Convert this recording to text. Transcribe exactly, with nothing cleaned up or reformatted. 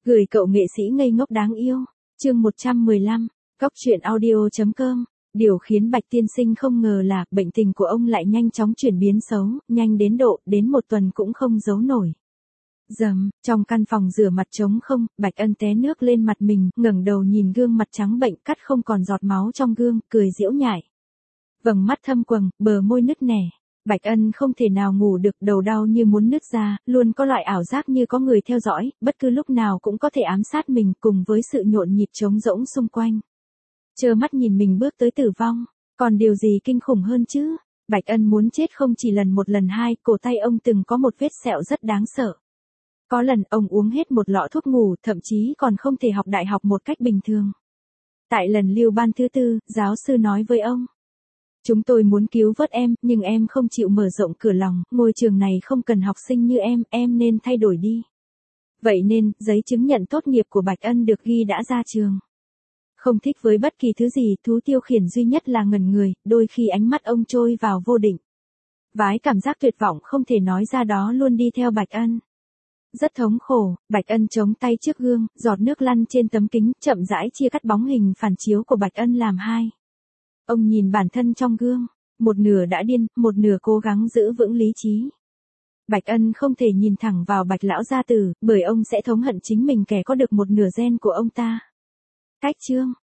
Gửi cậu nghệ sĩ ngây ngốc đáng yêu. Chương một trăm mười lăm, Cóc truyện audio chấm com. Điều khiến Bạch tiên sinh không ngờ là bệnh tình của ông lại nhanh chóng chuyển biến xấu, nhanh đến độ đến một tuần cũng không giấu nổi. Dầm, trong căn phòng rửa mặt trống không, Bạch Ân té nước lên mặt mình, ngẩng đầu nhìn gương mặt trắng bệnh cắt không còn giọt máu trong gương, cười giễu nhại. Vầng mắt thâm quầng, bờ môi nứt nẻ. Bạch Ân không thể nào ngủ được, đầu đau như muốn nứt ra, luôn có loại ảo giác như có người theo dõi, bất cứ lúc nào cũng có thể ám sát mình, cùng với sự nhộn nhịp trống rỗng xung quanh. Trơ mắt nhìn mình bước tới tử vong, còn điều gì kinh khủng hơn chứ? Bạch Ân muốn chết không chỉ lần một lần hai, cổ tay ông từng có một vết sẹo rất đáng sợ. Có lần ông uống hết một lọ thuốc ngủ, thậm chí còn không thể học đại học một cách bình thường. Tại lần lưu ban thứ tư, giáo sư nói với ông: chúng tôi muốn cứu vớt em, nhưng em không chịu mở rộng cửa lòng, ngôi trường này không cần học sinh như em, em nên thay đổi đi. Vậy nên, giấy chứng nhận tốt nghiệp của Bạch Ân được ghi đã ra trường. Không thích với bất kỳ thứ gì, thú tiêu khiển duy nhất là ngẩn người, đôi khi ánh mắt ông trôi vào vô định. Vái cảm giác tuyệt vọng không thể nói ra đó luôn đi theo Bạch Ân. Rất thống khổ, Bạch Ân chống tay trước gương, giọt nước lăn trên tấm kính, chậm rãi chia cắt bóng hình phản chiếu của Bạch Ân làm hai. Ông nhìn bản thân trong gương, một nửa đã điên, một nửa cố gắng giữ vững lý trí. Bạch Ân không thể nhìn thẳng vào Bạch lão gia tử, bởi ông sẽ thống hận chính mình kẻ có được một nửa gen của ông ta. Cách chương